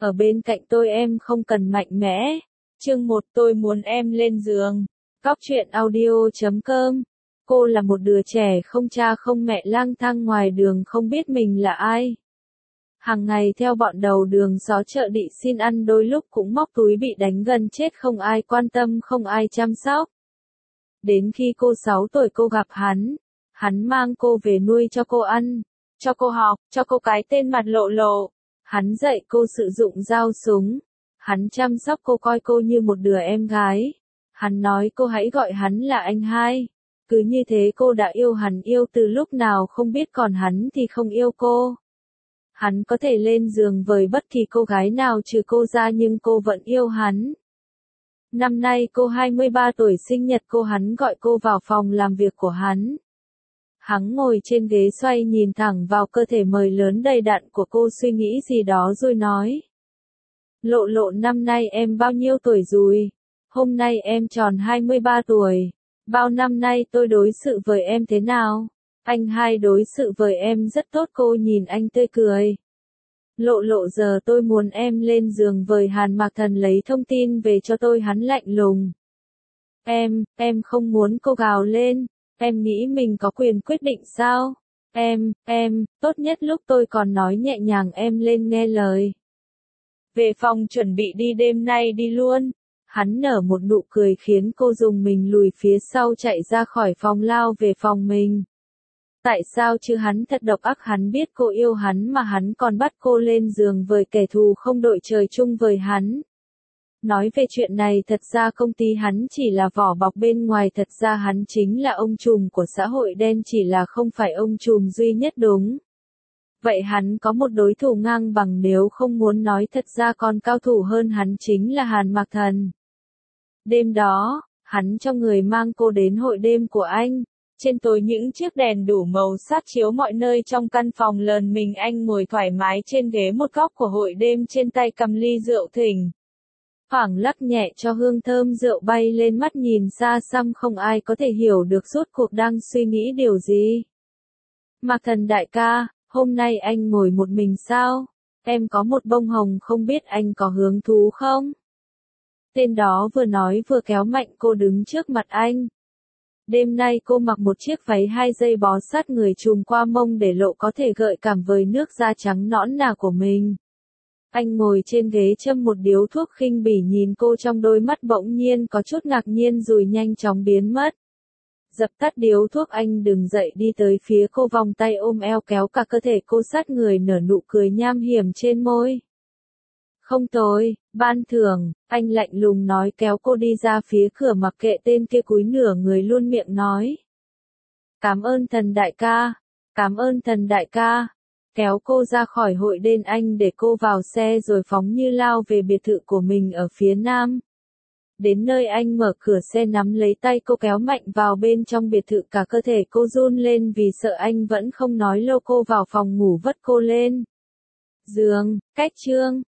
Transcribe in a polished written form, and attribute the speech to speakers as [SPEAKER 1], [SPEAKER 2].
[SPEAKER 1] ở bên cạnh tôi em không cần mạnh mẽ. Chương 1 tôi muốn em lên giường. Góc truyện audio.com. Cô là một đứa trẻ không cha không mẹ lang thang ngoài đường không biết mình là ai. Hàng ngày theo bọn đầu đường xó chợ đi xin ăn, đôi lúc cũng móc túi bị đánh gần chết, không ai quan tâm không ai chăm sóc. Đến khi cô 6 tuổi cô gặp hắn mang cô về nuôi cho cô ăn, cho cô học, cho cô cái tên mặt Lộ Lộ. Hắn dạy cô sử dụng dao súng. Hắn chăm sóc cô, coi cô như một đứa em gái. Hắn nói cô hãy gọi hắn là anh hai. Cứ như thế cô đã yêu hắn, yêu từ lúc nào không biết, còn hắn thì không yêu cô. Hắn có thể lên giường với bất kỳ cô gái nào trừ cô ra, nhưng cô vẫn yêu hắn. Năm nay cô 23 tuổi, sinh nhật cô, hắn gọi cô vào phòng làm việc của hắn. Hắn ngồi trên ghế xoay nhìn thẳng vào cơ thể mời lớn đầy đặn của cô, suy nghĩ gì đó rồi nói. Lộ Lộ, năm nay em bao nhiêu tuổi rồi? Hôm nay em tròn 23 tuổi. Bao năm nay tôi đối xử với em thế nào? Anh hai đối xử với em rất tốt. Cô nhìn anh tươi cười. Lộ Lộ, giờ tôi muốn em lên giường với Hàn Mạc Thần, lấy thông tin về cho tôi. Hắn lạnh lùng. Em không muốn. Cô gào lên. Em nghĩ mình có quyền quyết định sao? Tốt nhất lúc tôi còn nói nhẹ nhàng em lên nghe lời. Về phòng chuẩn bị đi, đêm nay đi luôn. Hắn nở một nụ cười khiến cô dùng mình lùi phía sau, chạy ra khỏi phòng lao về phòng mình. Tại sao chứ, hắn thật độc ác, hắn biết cô yêu hắn mà hắn còn bắt cô lên giường với kẻ thù không đội trời chung với hắn. Nói về chuyện này, thật ra công ty hắn chỉ là vỏ bọc bên ngoài, thật ra hắn chính là ông trùm của xã hội đen, chỉ là không phải ông trùm duy nhất đúng. Vậy hắn có một đối thủ ngang bằng, nếu không muốn nói thật ra còn cao thủ hơn hắn, chính là Hàn Mạc Thần. Đêm đó, hắn cho người mang cô đến hội đêm của anh. Trên tối những chiếc đèn đủ màu sát chiếu mọi nơi trong căn phòng lớn, mình anh ngồi thoải mái trên ghế một góc của hội đêm, trên tay cầm ly rượu thỉnh thoảng lắc nhẹ cho hương thơm rượu bay lên, mắt nhìn xa xăm, không ai có thể hiểu được rốt cuộc đang suy nghĩ điều gì. Mạc Thần đại ca, hôm nay anh ngồi một mình sao? Em có một bông hồng, không biết anh có hứng thú không? Tên đó vừa nói vừa kéo mạnh cô đứng trước mặt anh. Đêm nay cô mặc một chiếc váy 2 dây bó sát người trùm qua mông để lộ có thể gợi cảm với nước da trắng nõn nà của mình. Anh ngồi trên ghế châm một điếu thuốc, khinh bỉ nhìn cô, trong đôi mắt bỗng nhiên có chút ngạc nhiên rồi nhanh chóng biến mất. Dập tắt điếu thuốc, anh đứng dậy đi tới phía cô, vòng tay ôm eo kéo cả cơ thể cô sát người, nở nụ cười nham hiểm trên môi. Không tối, ban thưởng, anh lạnh lùng nói, kéo cô đi ra phía cửa, mặc kệ tên kia cúi nửa người luôn miệng nói. Cảm ơn Thần đại ca, cảm ơn Thần đại ca. Kéo cô ra khỏi hội đêm, anh để cô vào xe rồi phóng như lao về biệt thự của mình ở phía nam. Đến nơi anh mở cửa xe, nắm lấy tay cô kéo mạnh vào bên trong biệt thự, cả cơ thể cô run lên vì sợ, anh vẫn không nói lâu. Cô vào phòng ngủ vất cô lên giường, cách chương.